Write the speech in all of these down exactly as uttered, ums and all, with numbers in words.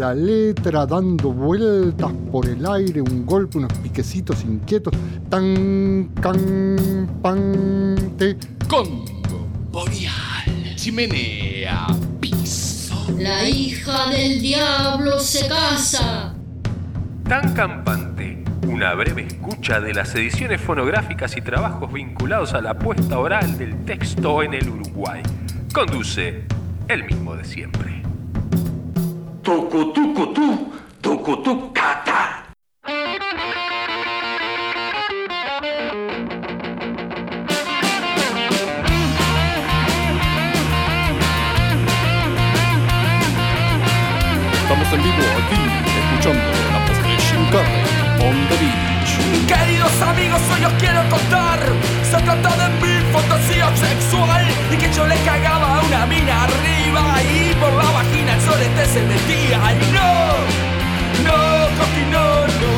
la letra, dando vueltas por el aire, un golpe, unos piquecitos inquietos, tan, can, pan, te. Congo, boreal, chimenea, piso. La hija del diablo se casa. Tan campante, una breve escucha de las ediciones fonográficas y trabajos vinculados a la puesta oral del texto en el Uruguay. Conduce el mismo de siempre. Tucutucutú, tucutucata. Estamos en vivo aquí, escuchando la voz de Jim Carrey on the beach. Queridos amigos, hoy os quiero contar. Se trata de mi fantasía sexual y que yo le cagaba a una mina arriba y por la vagina el solete se metía. Y no, no, Coqui, no, no.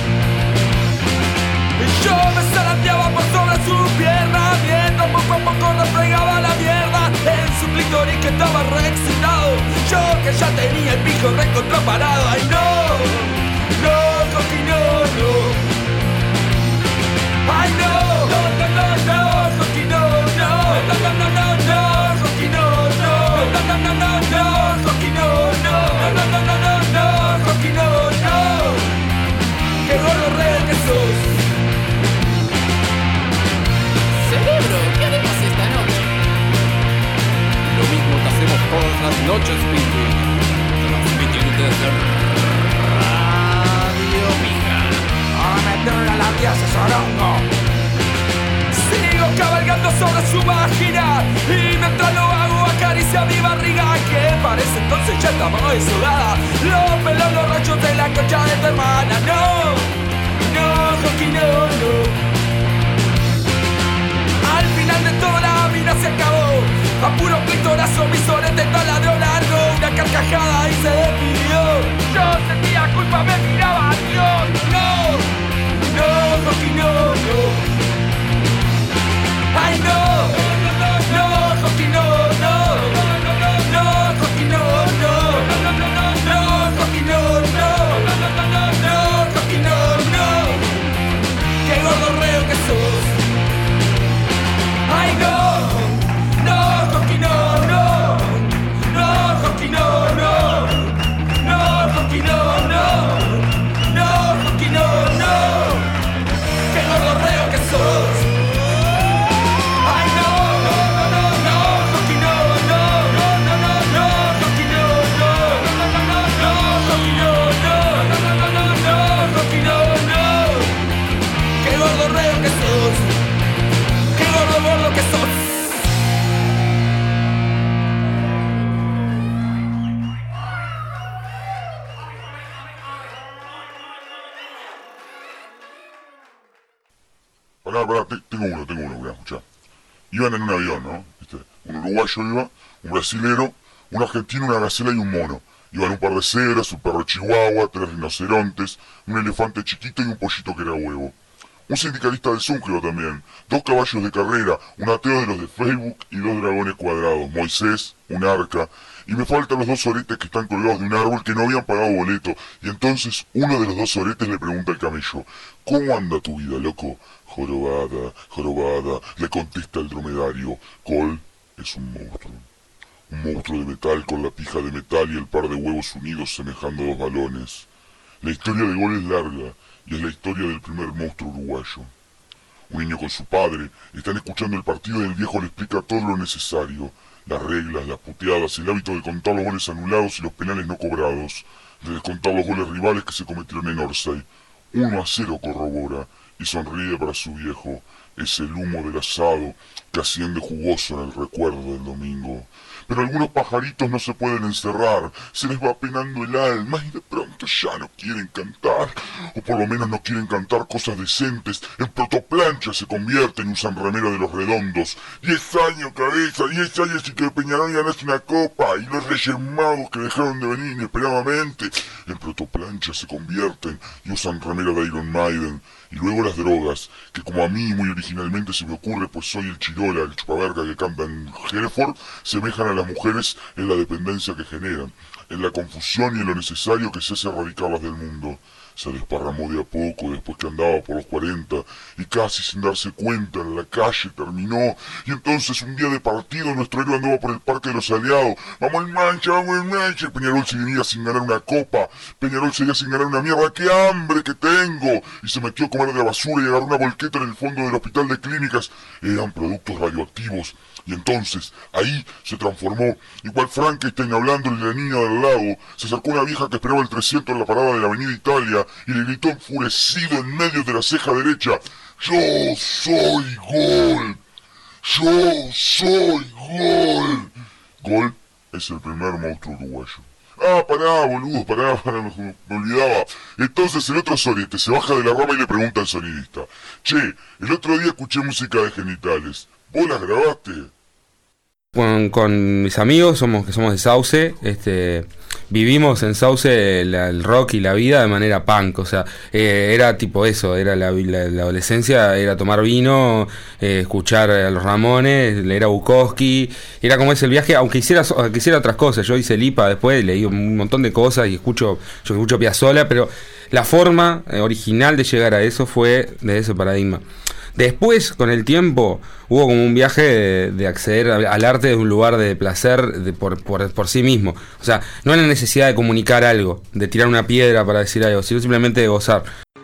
Y yo me zarandeaba por sobre su pierna, viendo poco a poco refregaba la mierda en su clítoris que estaba re excitado. Yo que ya tenía el pijo recontraparado. Ay no, no, Coqui, no, no. Ay no, no, no, no, no, Coqui, no, no. No, no, no, no, no, Coqui, no, no. No, no, no, no, no, Coqui, no, no. No, no, no, no, no, Coqui, no, no. Qué gordo real que sos. Cerebro, ¿qué haremos esta noche? Lo mismo que hacemos todas las noches, Pinky. Transmitiendo desde Radio Mija. A meterle a la vía ese sorongo. Sigo cabalgando sobre su vagina y mientras lo hago acaricia mi barriga que parece entonces ya está muy sudada. Los pelos, los rayos de la concha de tu hermana. No, no, Coqui, no, no. Al final de toda la vida se acabó. A puro clitorazo mi sorete taladro largo. Una carcajada y se despidió. Yo sentía culpa, me miraba a Dios. No, no, Coqui, no, no. Ay no, no, no, no, Coqui, no, no. No, Coqui, no, no. No, no, no, no, Coqui, no, no. No, no, no, no, Coqui, no, no. Qué gordo reo que sos. Ay no, no, Coqui, no, no. No, Coqui, no, no. No, Coqui, no, no. No, Coqui, no, no. Qué gordo reo que sos. Ay no, no, no, no, Coqui, no, no. No, no, no, no, Coqui, no, no. No, no, no, no, Coqui, no, no. No, no, no, no, no, Coqui, no, no. Qué gordo reo que sos. Qué gordo gordo que sos. Pará, pará, te- tengo uno, tengo uno, voy a escuchar. Iban en un avión, ¿no? ¿Viste? Un uruguayo iba, un brasilero, un argentino, una gacela y un mono. Iban un par de cebras, un perro chihuahua, tres rinocerontes, un elefante chiquito y un pollito que era huevo. Un sindicalista del Zúngero también, dos caballos de carrera, un ateo de los de Facebook y dos dragones cuadrados, Moisés, un arca, y me faltan los dos oretes que están colgados de un árbol que no habían pagado boleto, y entonces uno de los dos oretes le pregunta al camello, ¿cómo anda tu vida, loco? Jorobada, jorobada, le contesta el dromedario, Col es un monstruo. Un monstruo de metal con la pija de metal y el par de huevos unidos semejando a dos balones. La historia de Gol es larga, y es la historia del primer monstruo uruguayo. Un niño con su padre, están escuchando el partido y el viejo le explica todo lo necesario. Las reglas, las puteadas, el hábito de contar los goles anulados y los penales no cobrados. De descontar los goles rivales que se cometieron en Orsay. Uno a cero corrobora, y sonríe para su viejo. Es el humo del asado que asciende jugoso en el recuerdo del domingo. Pero algunos pajaritos no se pueden encerrar, se les va penando el alma y de pronto ya no quieren cantar, o por lo menos no quieren cantar cosas decentes. En protoplancha se convierten y usan remera de los redondos. Diez años, cabeza, diez años y que Peñarol ganase una copa, y los Reyes Magos que dejaron de venir inesperadamente. En protoplancha se convierten y usan remera de Iron Maiden. Y luego las drogas, que como a mí muy originalmente originalmente se me ocurre, pues soy el chirola, el chupaverga que canta en Hereford, semejan a las mujeres en la dependencia que generan, en la confusión y en lo necesario que se hace erradicarlas del mundo. Se desparramó de a poco después que andaba por los cuarenta y casi sin darse cuenta en la calle terminó. Y entonces un día de partido nuestro héroe andaba por el Parque de los Aliados. ¡Vamos en mancha, vamos en mancha! Peñarol seguía sin ganar una copa. Peñarol seguía sin ganar una mierda. ¡Qué hambre que tengo! Y se metió a comer de la basura y agarró una volqueta en el fondo del hospital de clínicas. Eran productos radioactivos. Y entonces, ahí se transformó, igual Frankenstein hablándole a la niña del lago. Se acercó una vieja que esperaba el trescientos en la parada de la avenida Italia y le gritó enfurecido en medio de la ceja derecha: ¡Yo soy Gol! ¡Yo soy Gol! Gol es el primer monstruo uruguayo. Ah, pará, boludo, pará, pará, me, me olvidaba. Entonces el otro sorete se baja de la rama y le pregunta al sonidista: Che, el otro día escuché música de Genitales. ¿Vos las grabaste? Con, con mis amigos, somos que somos de Sauce, este, vivimos en Sauce el, el rock y la vida de manera punk, o sea, eh, era tipo eso, era la, la, la adolescencia, era tomar vino, eh, escuchar a los Ramones, leer a Bukowski, era como ese el viaje, aunque hiciera, aunque hiciera otras cosas. Yo hice Lipa después, leí un montón de cosas y escucho, yo escucho Piazzolla, pero la forma eh, original de llegar a eso fue de ese paradigma. Después, con el tiempo, hubo como un viaje de, de acceder al, al arte de un lugar de placer de, por, por, por sí mismo. O sea, no en la necesidad de comunicar algo, de tirar una piedra para decir algo, sino simplemente de gozar.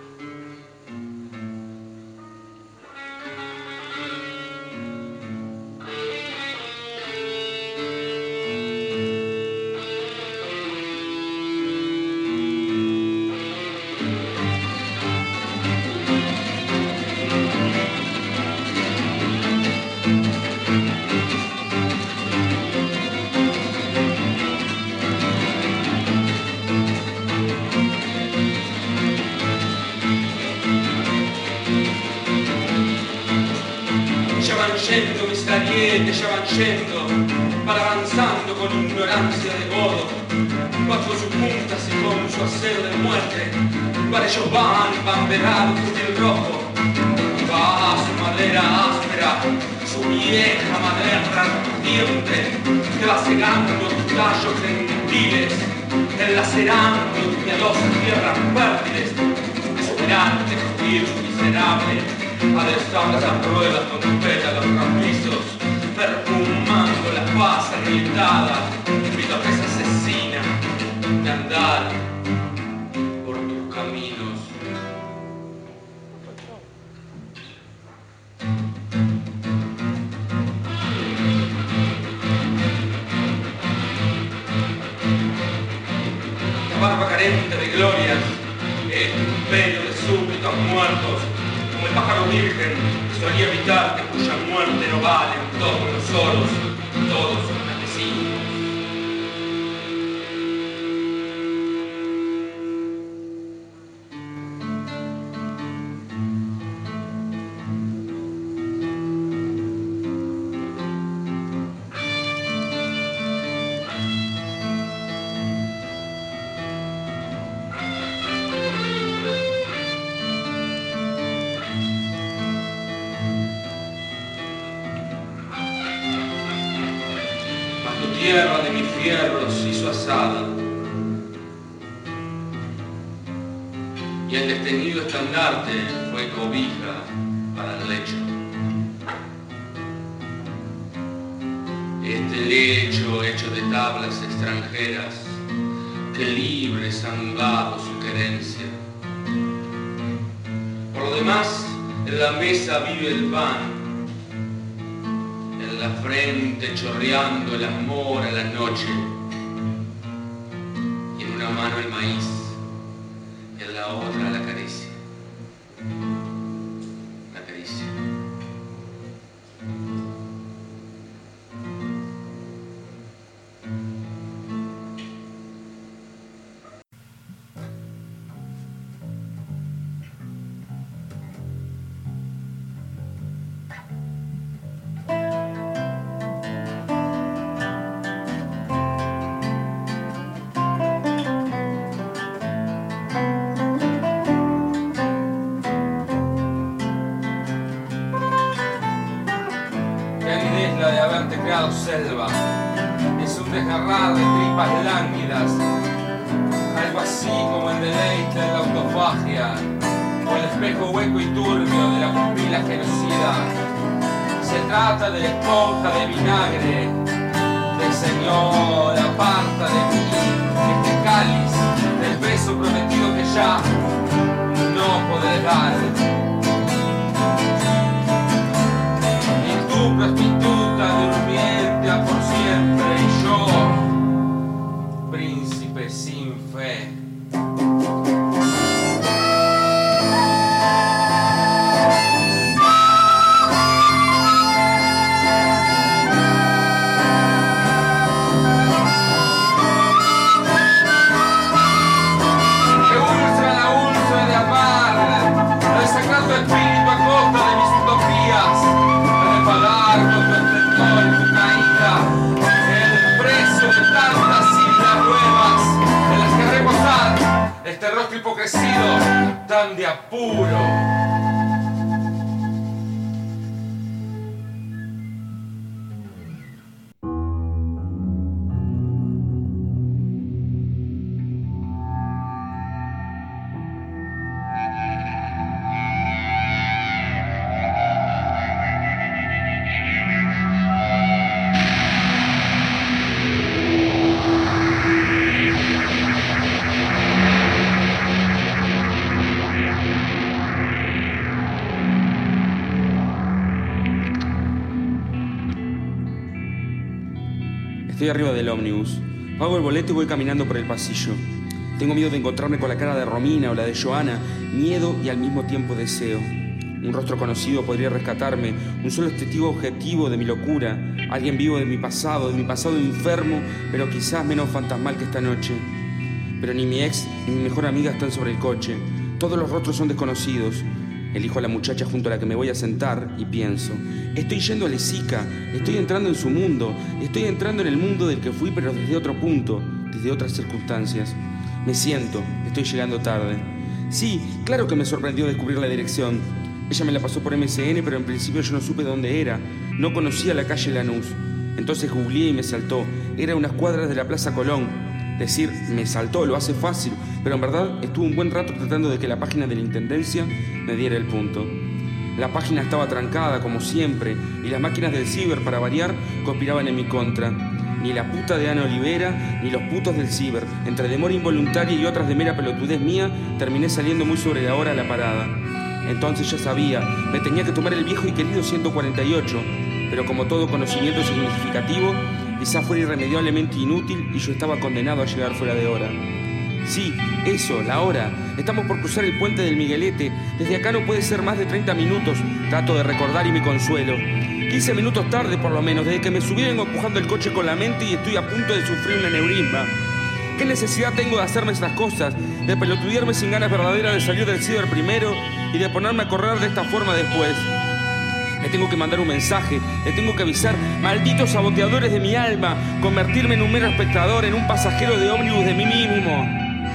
Tierra de mis fierros hizo asada, y el destenido estandarte fue cobija para el lecho. Este lecho hecho de tablas extranjeras que libres han dado su querencia. Por lo demás, en la mesa vive el pan, la frente chorreando el amor a la noche, y en una mano el maíz y en la otra la caricia, la caricia. selva. Es un desgarrar de tripas lánguidas, algo así como el deleite de la autofagia o el espejo hueco y turbio de la pupila genocida. Se trata de la esponja de vinagre, del Señor, aparta de mí este cáliz del beso prometido que ya no podré dar. Y tú, prostituta durmiente a por siempre, y yo, príncipe sin fe. Este rostro hipocrecido, tan de apuro. Estoy arriba del ómnibus. Pago el boleto y voy caminando por el pasillo. Tengo miedo de encontrarme con la cara de Romina o la de Joana. Miedo y al mismo tiempo deseo. Un rostro conocido podría rescatarme. Un solo testigo objetivo de mi locura. Alguien vivo de mi pasado, de mi pasado enfermo, pero quizás menos fantasmal que esta noche. Pero ni mi ex ni mi mejor amiga están sobre el coche. Todos los rostros son desconocidos. Elijo a la muchacha junto a la que me voy a sentar y pienso: estoy yendo a Lesica, estoy entrando en su mundo, estoy entrando en el mundo del que fui, pero desde otro punto, desde otras circunstancias. Me siento, estoy llegando tarde. Sí, claro que me sorprendió descubrir la dirección. Ella me la pasó por M S N, pero en principio yo no supe dónde era. No conocía la calle Lanús. Entonces googleé y me saltó. Era a unas cuadras de la Plaza Colón. Decir me saltó lo hace fácil, pero en verdad estuve un buen rato tratando de que la página de la Intendencia me diera el punto. La página estaba trancada, como siempre, y las máquinas del ciber, para variar, conspiraban en mi contra. Ni la puta de Ana Olivera, ni los putos del ciber. Entre demora involuntaria y otras de mera pelotudez mía, terminé saliendo muy sobre la hora a la parada. Entonces ya sabía, me tenía que tomar el viejo y querido ciento cuarenta y ocho, pero como todo conocimiento significativo, quizá fuera irremediablemente inútil y yo estaba condenado a llegar fuera de hora. Sí, eso, la hora. Estamos por cruzar el puente del Miguelete. Desde acá no puede ser más de treinta minutos. Trato de recordar y me consuelo. quince minutos tarde, por lo menos, desde que me subí vengo empujando el coche con la mente y estoy a punto de sufrir un aneurisma. ¿Qué necesidad tengo de hacerme estas cosas? De pelotudearme sin ganas verdaderas de salir del ciber primero y de ponerme a correr de esta forma después. Le tengo que mandar un mensaje, le tengo que avisar: malditos saboteadores de mi alma, convertirme en un mero espectador, en un pasajero de ómnibus de mí mismo.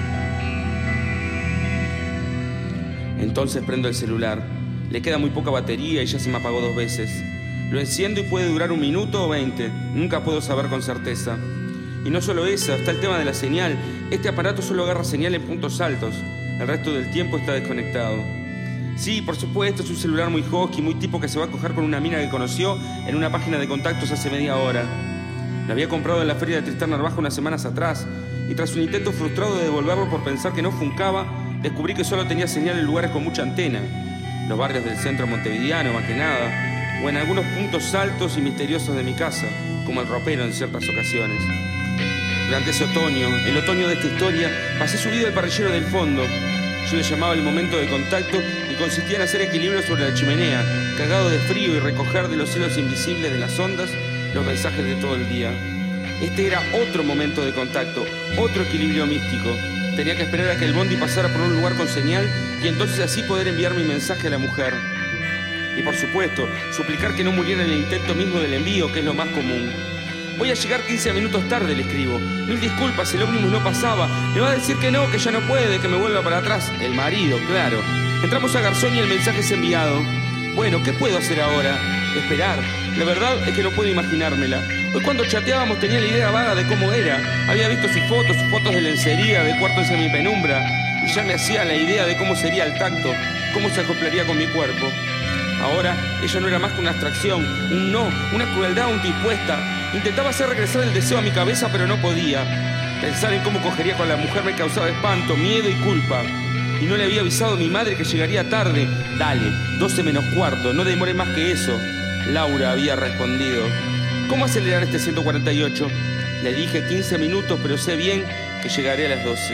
Entonces prendo el celular. Le queda muy poca batería y ya se me apagó dos veces. Lo enciendo y puede durar un minuto o veinte. Nunca puedo saber con certeza. Y no solo eso, está el tema de la señal. Este aparato solo agarra señal en puntos altos. El resto del tiempo está desconectado. Sí, por supuesto, es un celular muy hosky, muy tipo que se va a coger con una mina que conoció en una página de contactos hace media hora. Lo había comprado en la feria de Tristán Narvaja unas semanas atrás, y tras un intento frustrado de devolverlo por pensar que no funcaba, descubrí que solo tenía señal en lugares con mucha antena. Los barrios del centro montevideano, más que nada, o en algunos puntos altos y misteriosos de mi casa, como el ropero en ciertas ocasiones. Durante ese otoño, el otoño de esta historia, pasé subido al parrillero del fondo. Yo le llamaba el momento de contacto y consistía en hacer equilibrio sobre la chimenea, cagado de frío, y recoger de los hilos invisibles de las ondas los mensajes de todo el día. Este era otro momento de contacto, otro equilibrio místico. Tenía que esperar a que el bondi pasara por un lugar con señal y entonces así poder enviar mi mensaje a la mujer. Y por supuesto, suplicar que no muriera en el intento mismo del envío, que es lo más común. Voy a llegar quince minutos tarde, le escribo. Mil disculpas, el ómnibus no pasaba. Me va a decir que no, que ya no puede, que me vuelva para atrás. El marido, claro. Entramos a Garzón y el mensaje es enviado. Bueno, ¿qué puedo hacer ahora? Esperar. La verdad es que no puedo imaginármela. Hoy cuando chateábamos tenía la idea vaga de cómo era. Había visto sus fotos, sus fotos de lencería, de cuarto en semipenumbra, y ya me hacía la idea de cómo sería el tacto, cómo se acoplaría con mi cuerpo. Ahora ella no era más que una abstracción, un no, una crueldad antipuesta. Intentaba hacer regresar el deseo a mi cabeza, pero no podía. Pensar en cómo cogería con la mujer me causaba espanto, miedo y culpa. Y no le había avisado a mi madre que llegaría tarde. Dale, doce menos cuarto, no demore más que eso. Laura había respondido. ¿Cómo acelerar este ciento cuarenta y ocho? Le dije quince minutos, pero sé bien que llegaré a las doce.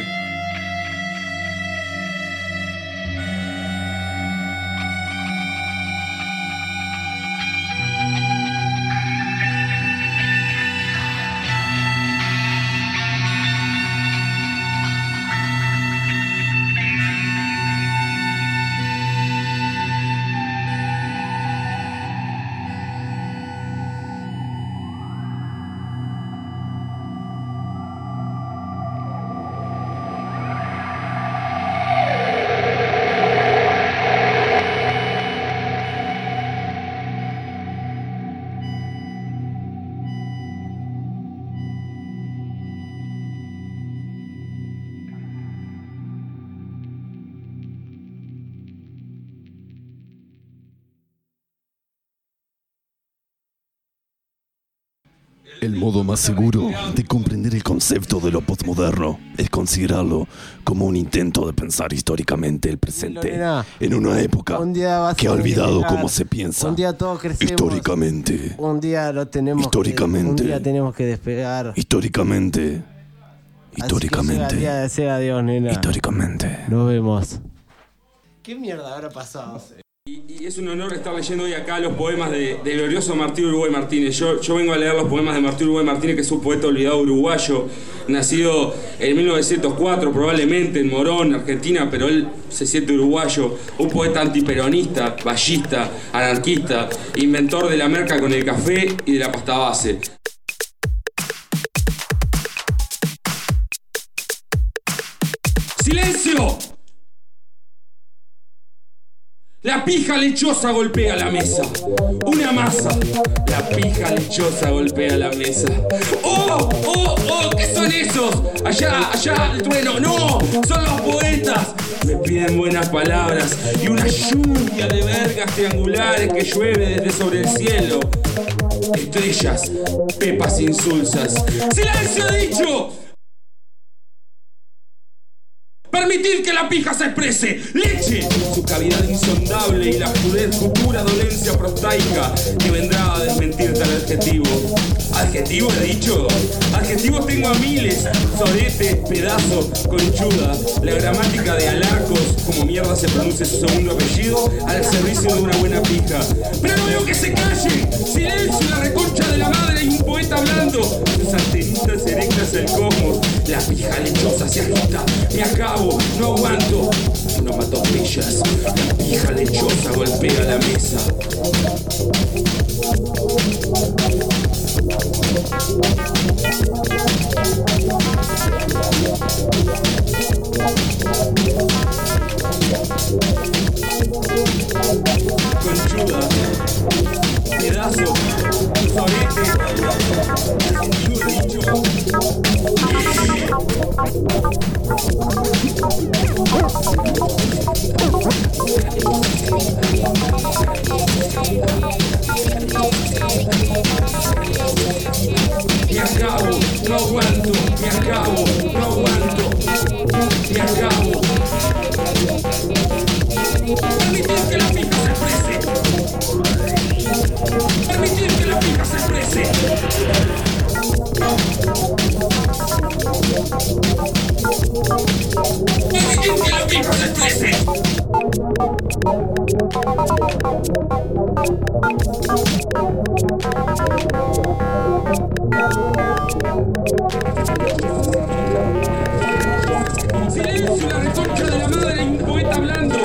El modo más seguro de comprender el concepto de lo postmoderno es considerarlo como un intento de pensar históricamente el presente Lorena, en una época un día vas que ha a olvidado despegar. cómo se piensa Un día todos crecemos. históricamente. Un día lo tenemos Históricamente. que, un día tenemos que despegar. Históricamente. Históricamente. Así que llega el día de ser adiós, nena. Históricamente. Nos vemos. ¿Qué mierda habrá pasado? Y, y es un honor estar leyendo hoy acá los poemas de, de glorioso Martín Uruguay Martínez. Yo, yo vengo a leer los poemas de Martín Uruguay Martínez, que es un poeta olvidado uruguayo, nacido en mil novecientos cuatro, probablemente en Morón, Argentina, pero él se siente uruguayo. Un poeta antiperonista, ballista, anarquista, inventor de la merca con el café y de la pasta base. ¡Silencio! La pija lechosa golpea la mesa. Una masa. La pija lechosa golpea la mesa. ¡Oh! ¡Oh! ¡Oh! ¿Qué son esos? Allá, allá, el trueno. ¡No! Son los poetas. Me piden buenas palabras y una lluvia de vergas triangulares que llueve desde sobre el cielo. Estrellas, pepas insulsas. ¡Silencio, he dicho! Permitid que la pija se exprese. ¡Leche! Su cavidad insondable y la futura dolencia prostaica que vendrá a desmentir tal adjetivo. ¿Adjetivo he dicho? Adjetivos tengo a miles. Sorete, pedazo, conchuda. La gramática de Alarcos, como mierda se pronuncia su segundo apellido, al servicio de una buena pija. ¡Pero no veo que se calle! ¡Silencio, la reconcha de la madre y un poeta hablando! Sus antenitas erectas el cosmos. La pija lechosa se agita. Me acabo. No aguanto, no mato pillas. La pija lechosa golpea la mesa. Conchuda, pedazo, sorete, adjetivo dicho. Me acabo, no aguanto, me acabo, no aguanto, me acabo. Permitir que la pija se exprese. Permitir que la pija se exprese. Permitir que la pija se exprese. Silencio, la reconcha de la madre y un poeta hablando.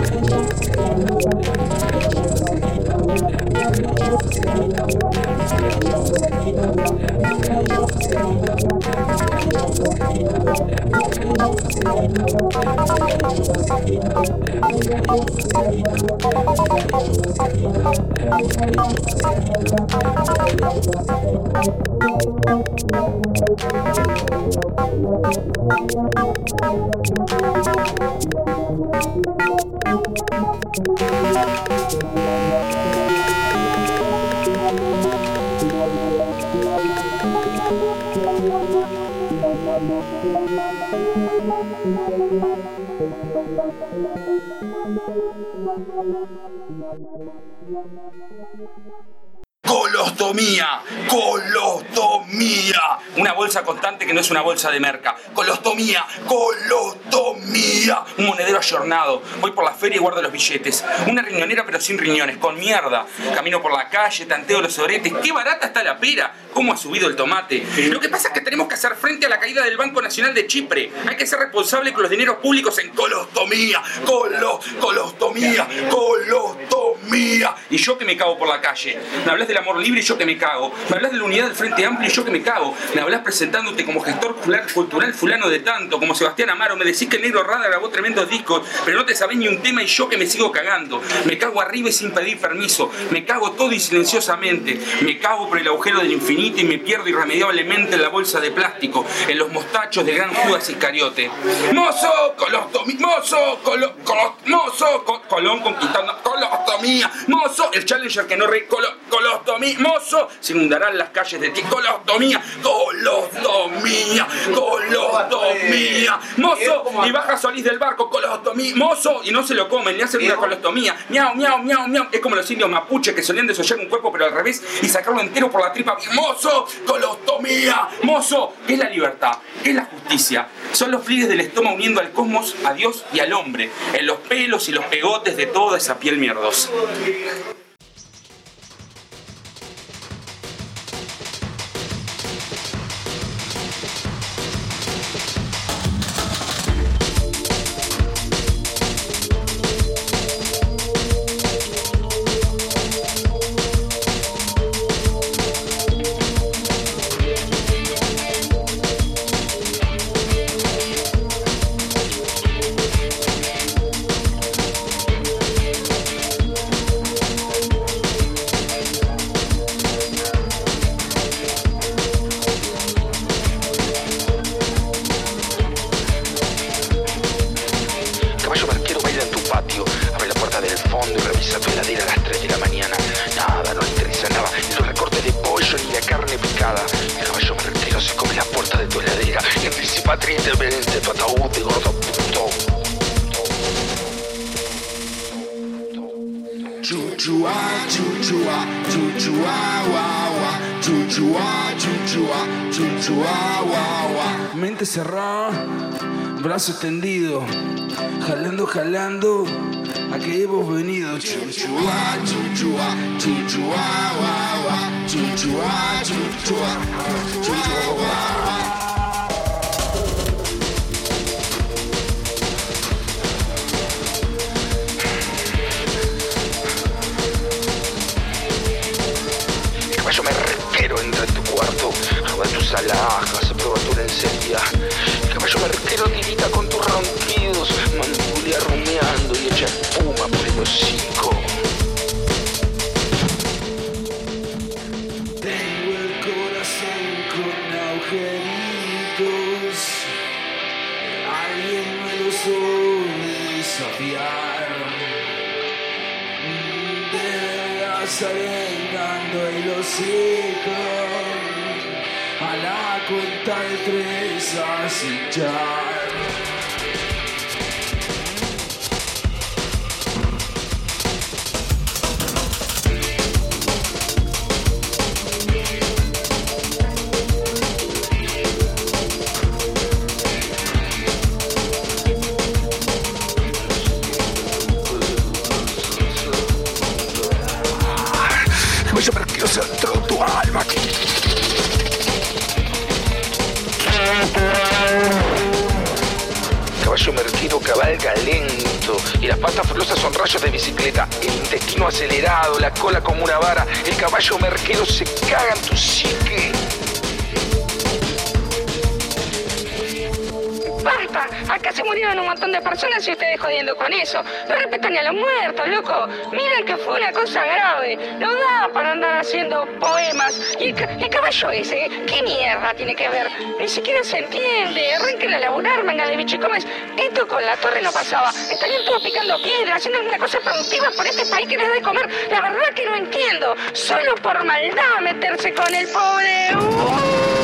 Thank you. Colostomía, colostomía. Una bolsa constante que no es una bolsa de merca. Colostomía, colostomía. Un monedero ayornado. Voy por la feria y guardo los billetes. Una riñonera pero sin riñones, con mierda. Camino por la calle, tanteo los oretes. ¡Qué barata está la pera! ¿Cómo ha subido el tomate? Lo que pasa es que tenemos que hacer frente a la caída del Banco Nacional de Chipre. Hay que ser responsable con los dineros públicos en colostomía, colo, colostomía, colostomía. Y yo que me cago por la calle. Me hablas del amor libre y yo que me cago. Me hablas de la unidad del Frente Amplio y yo que me cago. Me hablas presentándote como gestor cultural fulano de tanto, como Sebastián Amaro. Me decís que el Negro Rada grabó tremendos discos, pero no te sabés ni un tema y yo que me sigo cagando. Me cago arriba y sin pedir permiso. Me cago todo y silenciosamente. Me cago por el agujero del infinito y me pierdo irremediablemente en la bolsa de plástico, en los mostachos de gran Judas Iscariote. ¡Mozo! ¡Colostomía! ¡Mozo! Colo, colo, ¡Mozo! Col, Colón conquistando. ¡Colostomía! ¡Mozo! El Challenger que no re... Colo, ¡Colostomía! ¡Mozo! Se inundarán las calles de ti. ¡Colostomía! ¡Colostomía! ¡Colostomía! ¡Mozo! Y baja Solís del barco. ¡Colostomía! ¡Mozo! Y no se lo comen, le hacen una colostomía. ¡Miau, miau, miau, miau! Es como los indios mapuche que solían desollar un cuerpo pero al revés y sacarlo entero por la tripa. ¡Mozo! ¡Colostomía! ¡Mozo! ¿Qué es la libertad? ¿Qué es la justicia? Son los pliegues del estómago uniendo al cosmos, a Dios y al hombre, en los pelos y los pegotes de toda esa piel mierdosa. Mente cerrada, brazo extendido, jalando, jalando, a que hemos venido. Chuchua, chuchua, chuchua, guagua, chuchua, chuchua, chuchua, guagua. Caballo merquero entra en tu cuarto, roba tus alhajas, prueba tu lencería. El caballo merquero tirita con tus ronquidos, mandibula rumiando y echa espuma por el hocico. Tengo el corazón con agujeritos, alguien me los oye desafiar. Deberás arengando el hocico, a la cuenta de tres así ya. Caballo merquero se entró en tu alma. Caballo merquero cabalga lento y las patas flosas son rayos de bicicleta. El intestino acelerado, la cola como una vara. El caballo merquero se caga en tu psique. ¡Basta! ¡Acá acá se murieron un montón de personas y ustedes jodiendo con eso. No respetan ni a los muertos, loco. Miren que fue una cosa grave. No da para andar haciendo poemas. Y el, ca- el caballo ese, ¿qué mierda tiene que ver? Ni siquiera se entiende. Arranquen a laburar, manga de bicho. ¿Cómo es? Esto con la torre no pasaba. Estarían todos picando piedra, haciendo alguna cosa productiva por este país que les da de comer. La verdad que no entiendo. Solo por maldad meterse con el pobre. ¡Uh!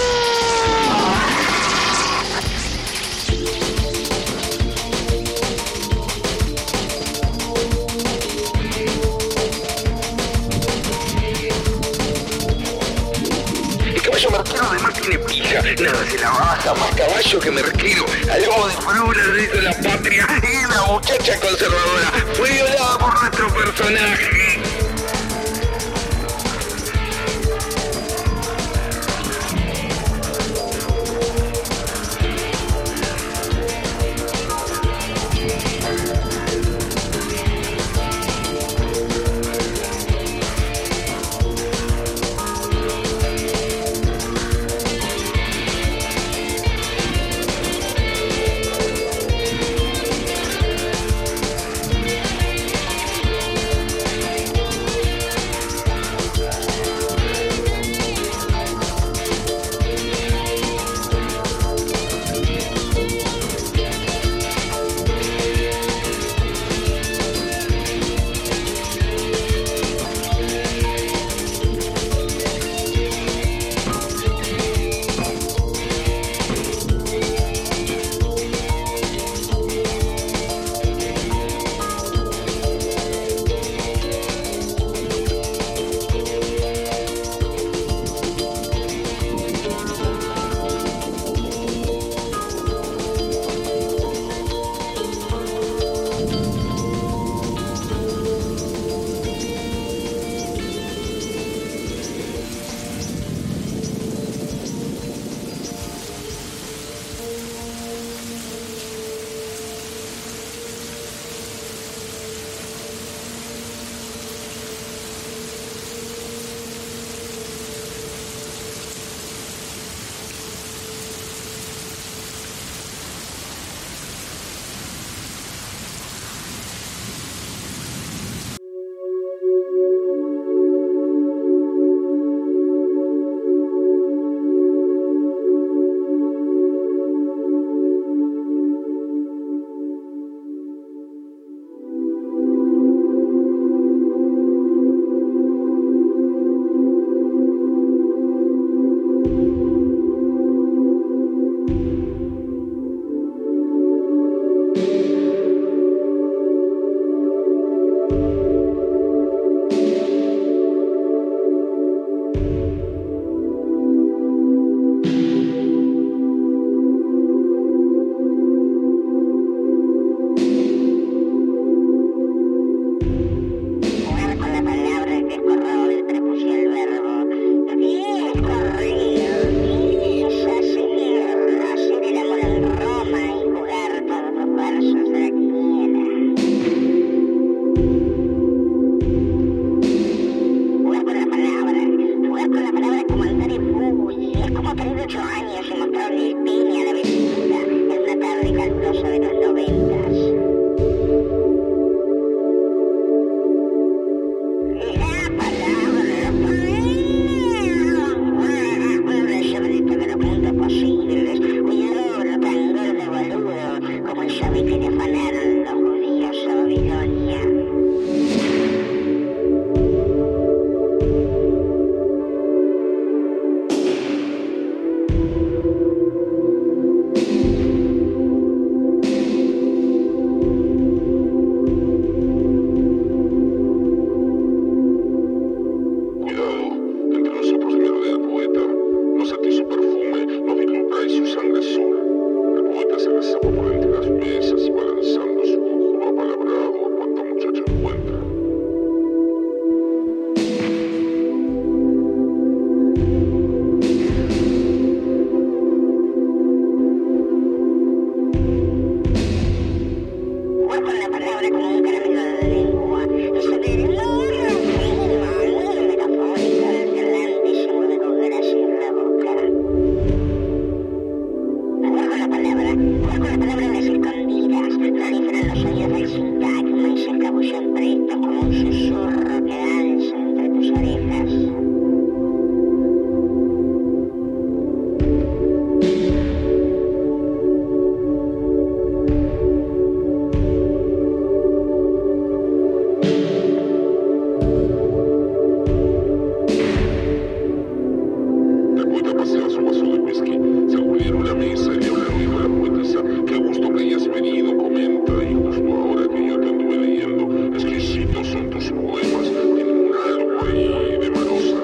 Caballo merquero además tiene pija, nada se la baja, más caballo que merquero, al lobo de Frula le hizo la patria y la muchacha conservadora fue violada por nuestro personaje. el poeta pasea su vaso de whisky. Se aburrieron la mesa y le habla al oído a la poetisa. Qué gusto que hayas venido, comenta. Y justo ahora que yo te anduve leyendo, exquisitos son tus poemas. Tienen un algo ahí de marosa.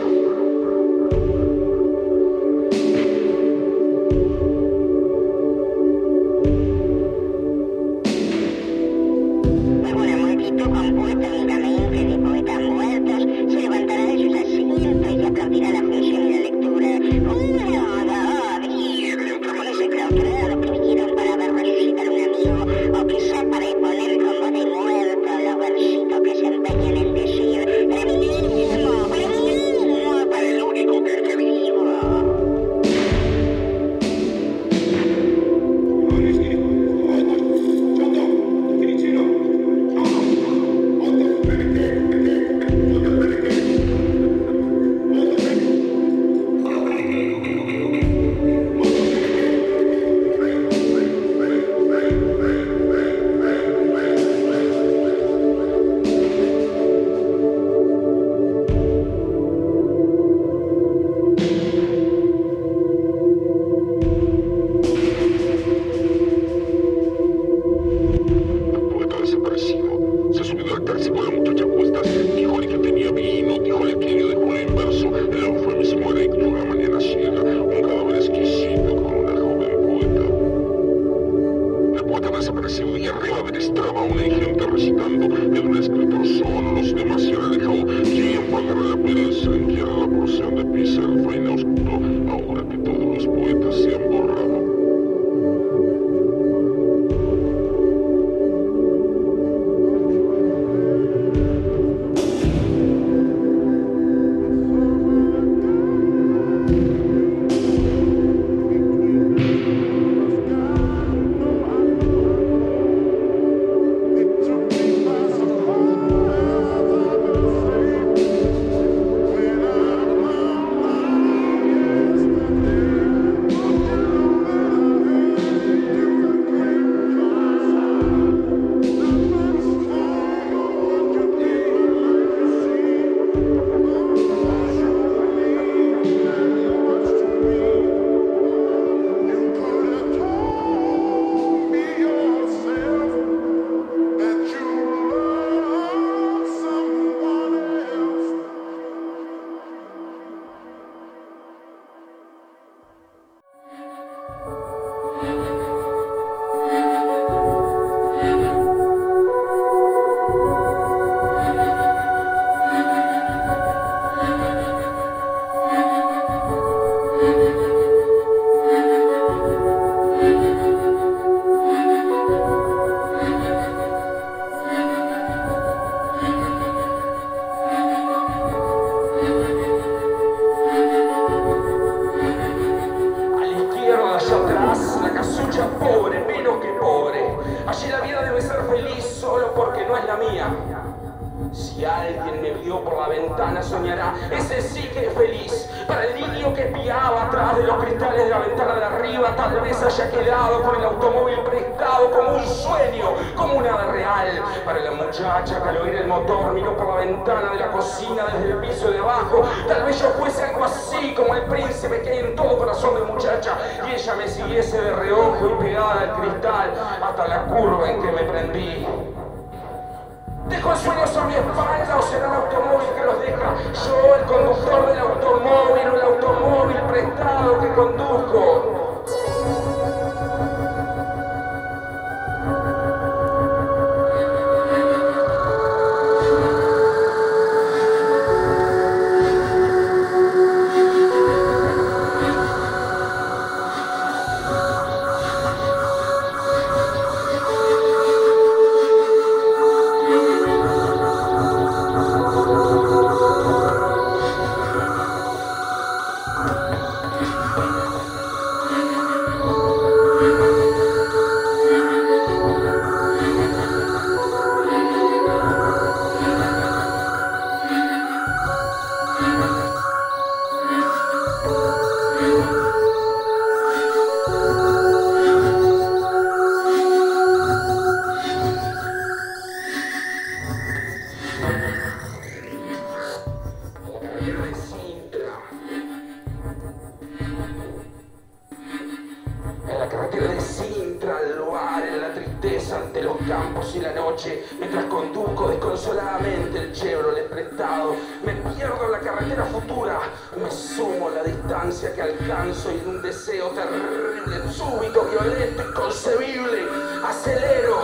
campos y la noche, mientras conduzco desconsoladamente el Chevrolet prestado. Me pierdo en la carretera futura, me sumo a la distancia que alcanzo y en un deseo terrible, súbito, violento, inconcebible, acelero.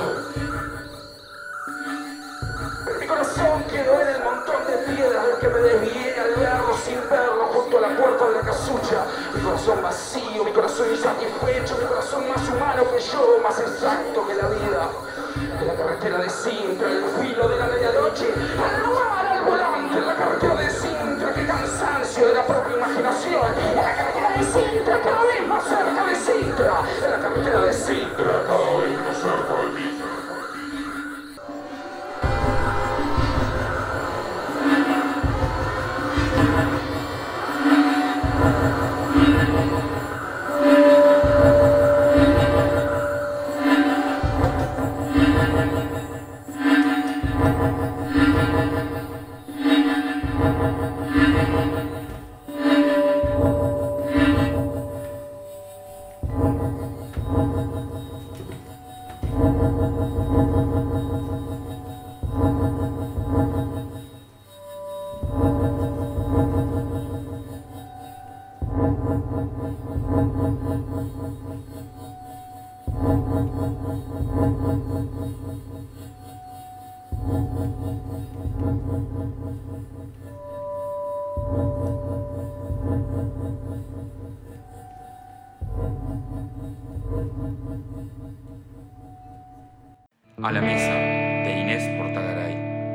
Pero mi corazón quedó en el montón de piedras del que me desvié al verlo sin verlo junto a la puerta de la casucha. Mi corazón vacío, mi corazón insatisfecho, mi corazón más humano que yo, más exacto que la vida. En la carretera de Sintra, el filo de la medianoche, al lugar, al volante, en la carretera de Sintra, qué cansancio de la propia imaginación. En la carretera de Sintra, cada vez más cerca de Sintra. En la carretera de Sintra, cada vez más cerca de ti. A la mesa, de Inés Portagaray.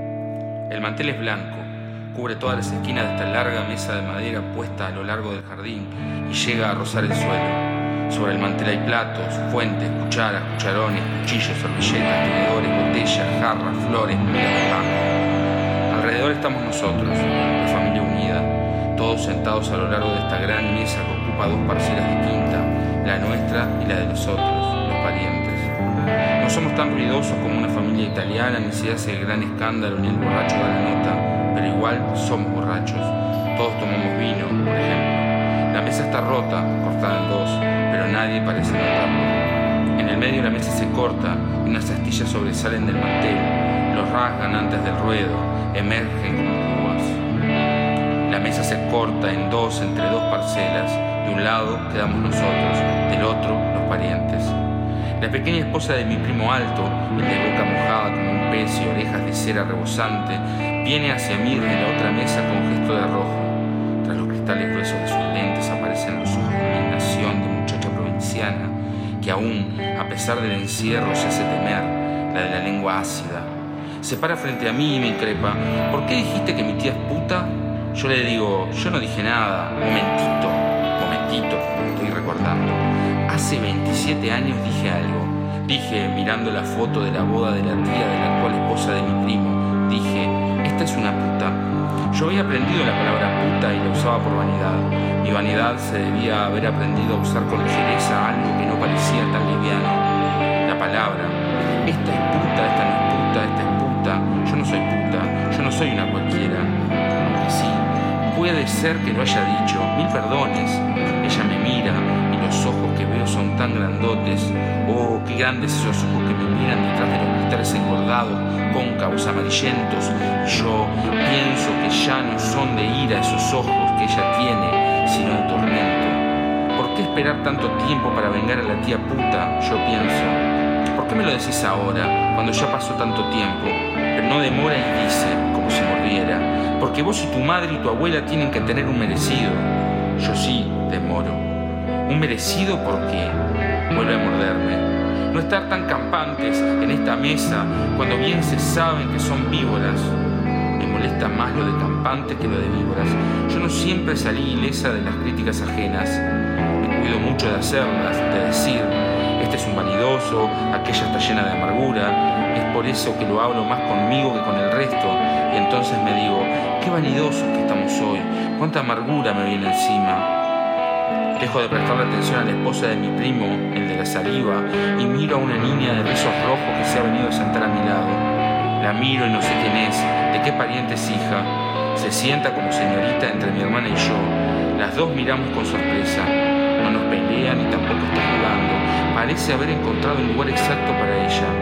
El mantel es blanco, cubre todas las esquinas de esta larga mesa de madera puesta a lo largo del jardín y llega a rozar el suelo. Sobre el mantel hay platos, fuentes, cucharas, cucharones, cuchillos, servilletas, tenedores, botellas, jarras, flores, migas de pan. Alrededor estamos nosotros, la familia unida, todos sentados a lo largo de esta gran mesa que ocupa dos parcelas de quinta, la nuestra y la de los otros, los parientes. No somos tan ruidosos como una familia italiana, ni se hace el gran escándalo ni el borracho da la nota, pero igual somos borrachos. Todos tomamos vino, por ejemplo. La mesa está rota, cortada en dos, pero nadie parece notarlo. En el medio la mesa se corta y unas astillas sobresalen del mantel, los rasgan antes del ruedo, emergen como púas. La mesa se corta en dos entre dos parcelas, de un lado quedamos nosotros, del otro los parientes. La pequeña esposa de mi primo Alto, el de boca mojada como un pez y orejas de cera rebosante, viene hacia mí desde la otra mesa con gesto de arrojo. Tras los cristales gruesos de sus lentes aparecen los ojos de indignación de muchacha provinciana, que aún, a pesar del encierro, se hace temer, la de la lengua ácida. Se para frente a mí y me increpa: ¿por qué dijiste que mi tía es puta? Yo le digo: yo no dije nada, momentito, momentito, estoy recordando. Hace veintisiete años dije algo. Dije, mirando la foto de la boda de la tía de la actual esposa de mi primo, dije: esta es una puta. Yo había aprendido la palabra puta y la usaba por vanidad. Mi vanidad se debía haber aprendido a usar con ligereza algo que no parecía tan liviano. La palabra. Esta es puta, esta no es puta, esta es puta. Yo no soy puta, yo no soy una cualquiera. Aunque sí, puede ser que lo haya dicho. Mil perdones. Ella me mira y los ojos que veo son tan grandotes. Oh, qué grandes esos ojos que me miran detrás de los cristales engordados, cóncavos, amarillentos. Y yo pienso que ya no son de ira esos ojos que ella tiene, sino de tormento. ¿Por qué esperar tanto tiempo para vengar a la tía puta? Yo pienso. ¿Por qué me lo decís ahora, cuando ya pasó tanto tiempo? Pero no demora y dice, como si mordiera: porque vos y tu madre y tu abuela tienen que tener un merecido. Yo sí demoro. ¿Un merecido por qué? Vuelve a morderme. No estar tan campantes en esta mesa cuando bien se saben que son víboras. Me molesta más lo de campante que lo de víboras. Yo no siempre salí ilesa de las críticas ajenas. Me cuido mucho de hacerlas, de decir: este es un vanidoso, aquella está llena de amargura. Es por eso que lo hablo más conmigo que con el resto. Y entonces me digo: qué vanidosos que estamos hoy, cuánta amargura me viene encima. Dejo de prestarle atención a la esposa de mi primo, el de la saliva, y miro a una niña de rizos rojos que se ha venido a sentar a mi lado. La miro y no sé quién es, de qué pariente es hija. Se sienta como señorita entre mi hermana y yo. Las dos miramos con sorpresa. No nos pelea ni tampoco está jugando. Parece haber encontrado el lugar exacto para ella.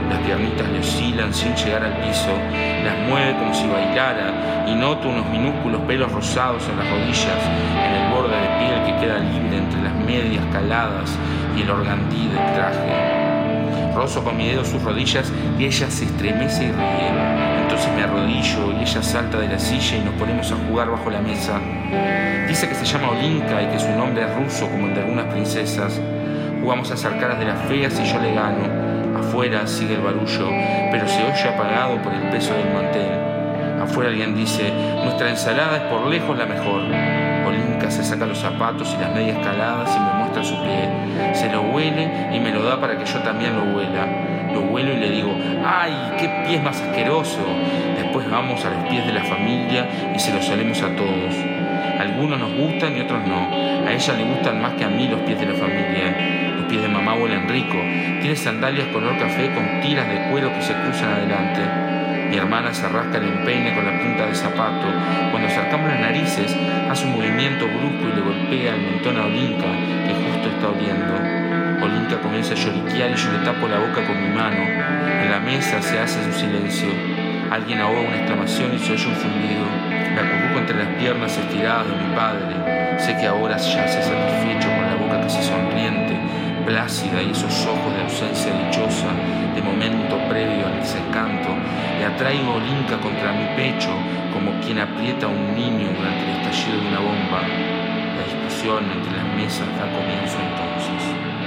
Las piernitas le oscilan sin llegar al piso, las mueve como si bailara y noto unos minúsculos pelos rosados en las rodillas, en el borde de piel que queda libre entre las medias caladas y el organdí del traje. Rozo con mi dedo sus rodillas y ella se estremece y ríe. Entonces me arrodillo y ella salta de la silla y nos ponemos a jugar bajo la mesa. Dice que se llama Olinka y que su nombre es ruso como el de algunas princesas. Jugamos a hacer caras de las feas y yo le gano. Afuera sigue el barullo, pero se oye apagado por el peso del mantel. Afuera alguien dice, nuestra ensalada es por lejos la mejor. Olinka se saca los zapatos y las medias caladas y me muestra su pie. Se lo huele y me lo da para que yo también lo huela. Lo huelo y le digo, ¡ay, qué pies más asqueroso! Después vamos a los pies de la familia y se los olemos a todos. Algunos nos gustan y otros no. A ella le gustan más que a mí los pies de la familia. Los pies de mamá huelen rico. Tiene sandalias color café con tiras de cuero que se cruzan adelante. Mi hermana se rasca el empeine con la punta del zapato. Cuando acercamos las narices, hace un movimiento brusco y le golpea el mentón a Olinka, que justo está oliendo. Olinka comienza a lloriquear y yo le tapo la boca con mi mano. En la mesa se hace un silencio. Alguien ahoga una exclamación y se oye un zumbido. Me acurruco entre las piernas estiradas de mi padre. Sé que ahora yace satisfecho con la boca casi sonriente, plácida y esos ojos de ausencia dichosa, de momento previo al desencanto. Le atraigo a Olinka contra mi pecho como quien aprieta a un niño durante el estallido de una bomba. La discusión entre las mesas da comienzo entonces.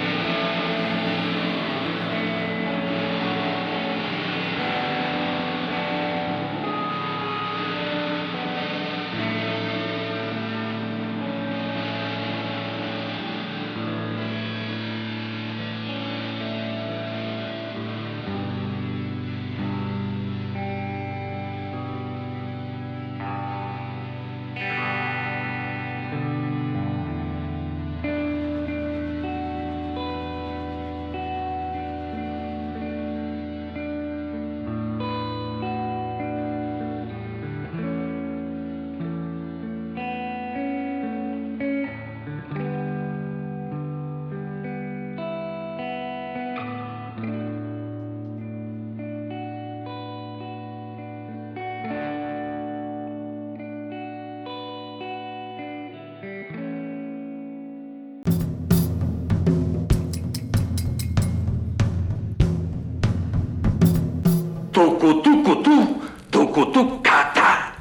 Tucutucutú, tucutucata.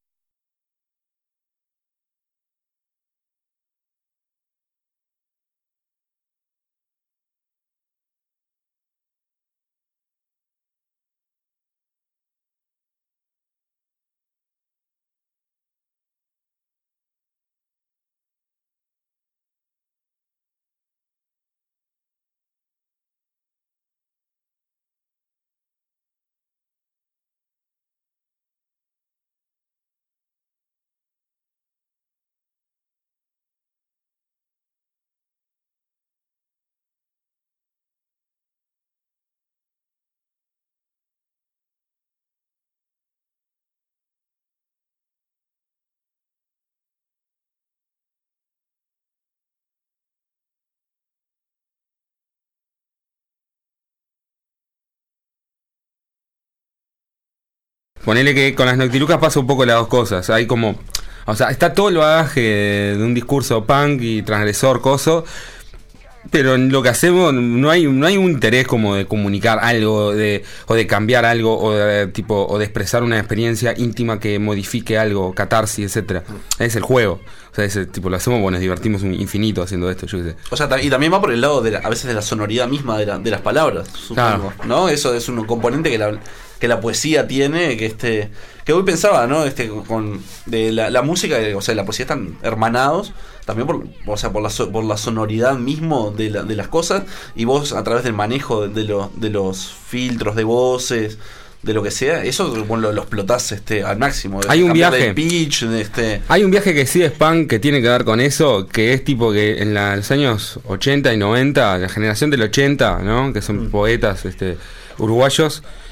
Ponele que con las Noctilucas pasa un poco las dos cosas. Hay como, o sea, está todo el bagaje de un discurso punk y transgresor, coso, pero en lo que hacemos no hay no hay un interés como de comunicar algo de o de cambiar algo o de tipo o de expresar una experiencia íntima que modifique algo, catarsis, etcétera. Es el juego. O sea, ese tipo lo hacemos, bueno, nos divertimos un infinito haciendo esto, yo qué sé. O sea, y también va por el lado de la, a veces de la sonoridad misma de, la, de las palabras, supongo, claro. ¿No? Eso es un componente que la que la poesía tiene, que este que hoy pensaba, ¿no? Este con de la, la música, o sea, la poesía están hermanados también por, o sea, por la por la sonoridad mismo de, la, de las cosas, y vos a través del manejo de, de, lo, de los filtros de voces, de lo que sea, eso bueno, lo, lo explotás este, al máximo. Hay un viaje. El pitch, de este... Hay un viaje que sí es punk que tiene que ver con eso, que es tipo que en la, los años ochenta y noventa, la generación del ochenta, ¿no? Que son mm. poetas este, uruguayos,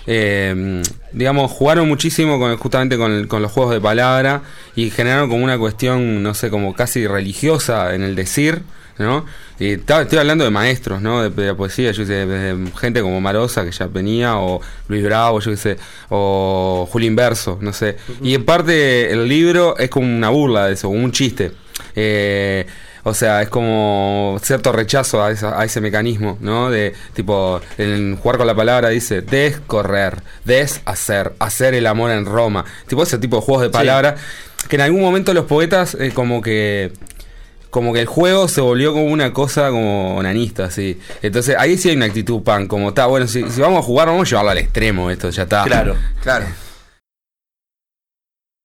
eh, digamos, jugaron muchísimo con, justamente con, con los juegos de palabra y generaron como una cuestión, no sé, como casi religiosa en el decir, ¿no? Y estoy hablando de maestros, ¿no? De, de la poesía, yo qué sé, de gente como Marosa, que ya venía, o Luis Bravo, yo qué sé, o Julio Inverso, no sé. Y en parte el libro es como una burla de eso, como un chiste. Eh, o sea, es como cierto rechazo a, esa, a ese mecanismo, ¿no? De tipo, en jugar con la palabra dice descorrer, deshacer, hacer el amor en Roma. Tipo ese tipo de juegos de palabras, sí. Que en algún momento los poetas eh, como que... como que el juego se volvió como una cosa como onanista, así. Entonces ahí sí hay una actitud punk, como está, bueno, si, si vamos a jugar, vamos a llevarlo al extremo esto, ya está. Claro, claro.